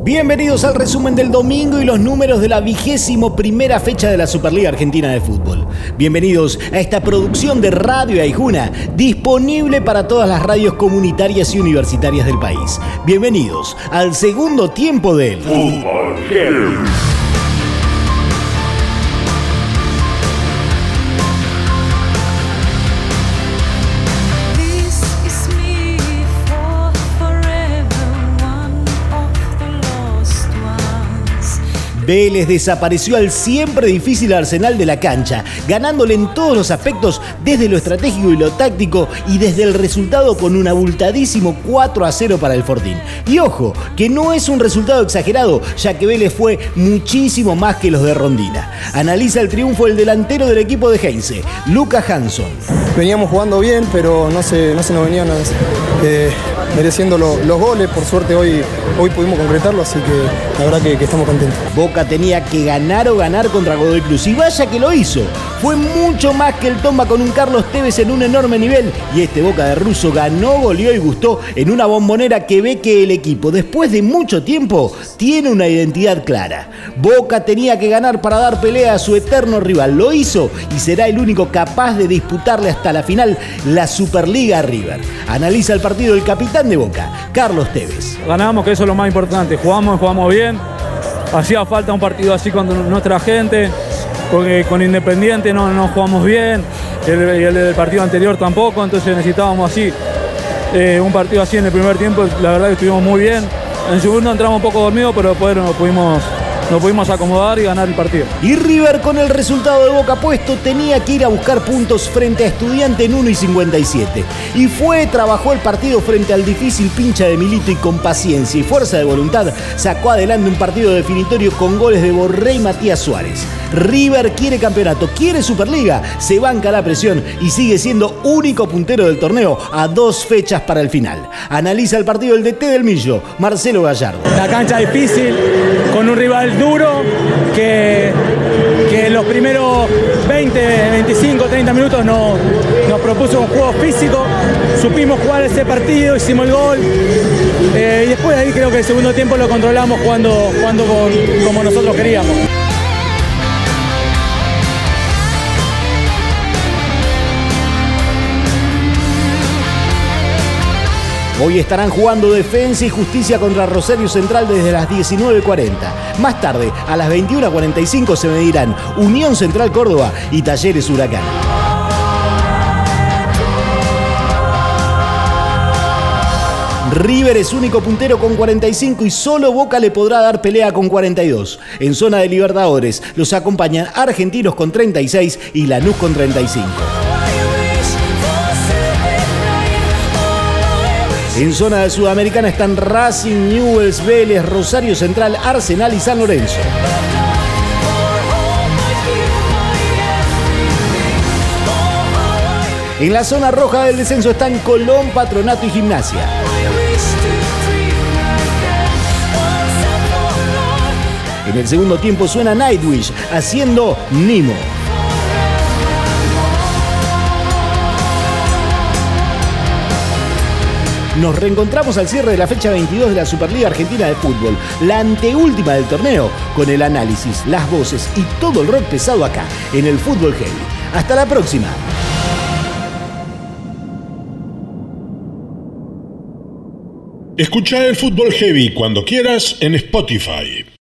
Bienvenidos al resumen del domingo y los números de la 21ª fecha de la Superliga Argentina de Fútbol. Bienvenidos a esta producción de Radio Aijuna, disponible para todas las radios comunitarias y universitarias del país. Bienvenidos al segundo tiempo del Fútbol Heavy. Vélez desapareció al siempre difícil Arsenal de la cancha, ganándole en todos los aspectos, desde lo estratégico y lo táctico, y desde el resultado con un abultadísimo 4-0 para el Fortín. Y ojo, que no es un resultado exagerado, ya que Vélez fue muchísimo más que los de Rondina. Analiza el triunfo el delantero del equipo de Heinze, Lucas Hansson. Veníamos jugando bien, pero no se nos venían mereciendo los goles. Por suerte hoy pudimos concretarlo, así que la verdad que estamos contentos. Boca tenía que ganar o ganar contra Godoy Cruz, y vaya que lo hizo. Fue mucho más que el Tomba con un Carlos Tevez en un enorme nivel, y este Boca de Russo ganó, goleó y gustó en una Bombonera que ve que el equipo, después de mucho tiempo, tiene una identidad clara. Boca tenía que ganar para dar pelea a su eterno rival, lo hizo y será el único capaz de disputarle hasta la final la Superliga a River. Analiza el partido el capitán de Boca, Carlos Tevez. Ganamos, que eso es lo más importante, jugamos bien. Hacía falta un partido así con nuestra gente, con Independiente no jugamos bien, el partido anterior tampoco, entonces necesitábamos así, un partido así en el primer tiempo. La verdad que estuvimos muy bien. En el segundo entramos un poco dormidos, pero después nos pudimos acomodar y ganar el partido. Y River, con el resultado de Boca puesto, tenía que ir a buscar puntos frente a Estudiante en 1-57. Y trabajó el partido frente al difícil pincha de Milito, y con paciencia y fuerza de voluntad sacó adelante un partido definitorio con goles de Borré y Matías Suárez. River quiere campeonato, quiere Superliga, se banca la presión y sigue siendo único puntero del torneo a 2 fechas para el final. Analiza el partido el DT del Millo, Marcelo Gallardo. La cancha difícil, con un rival duro que en los primeros 20, 25, 30 minutos nos propuso un juego físico. Supimos jugar ese partido, hicimos el gol, y después de ahí creo que el segundo tiempo lo controlamos jugando como nosotros queríamos. Hoy estarán jugando Defensa y Justicia contra Rosario Central desde las 19:40. Más tarde, a las 21:45, se medirán Unión Central Córdoba y Talleres Huracán. River es único puntero con 45 y solo Boca le podrá dar pelea con 42. En zona de Libertadores los acompañan Argentinos con 36 y Lanús con 35. En zona de Sudamericana están Racing, Newell's, Vélez, Rosario Central, Arsenal y San Lorenzo. En la zona roja del descenso están Colón, Patronato y Gimnasia. En el segundo tiempo suena Nightwish haciendo Nimo. Nos reencontramos al cierre de la fecha 22 de la Superliga Argentina de Fútbol, la anteúltima del torneo, con el análisis, las voces y todo el rock pesado acá, en el Fútbol Heavy. ¡Hasta la próxima! Escucha el Fútbol Heavy cuando quieras en Spotify.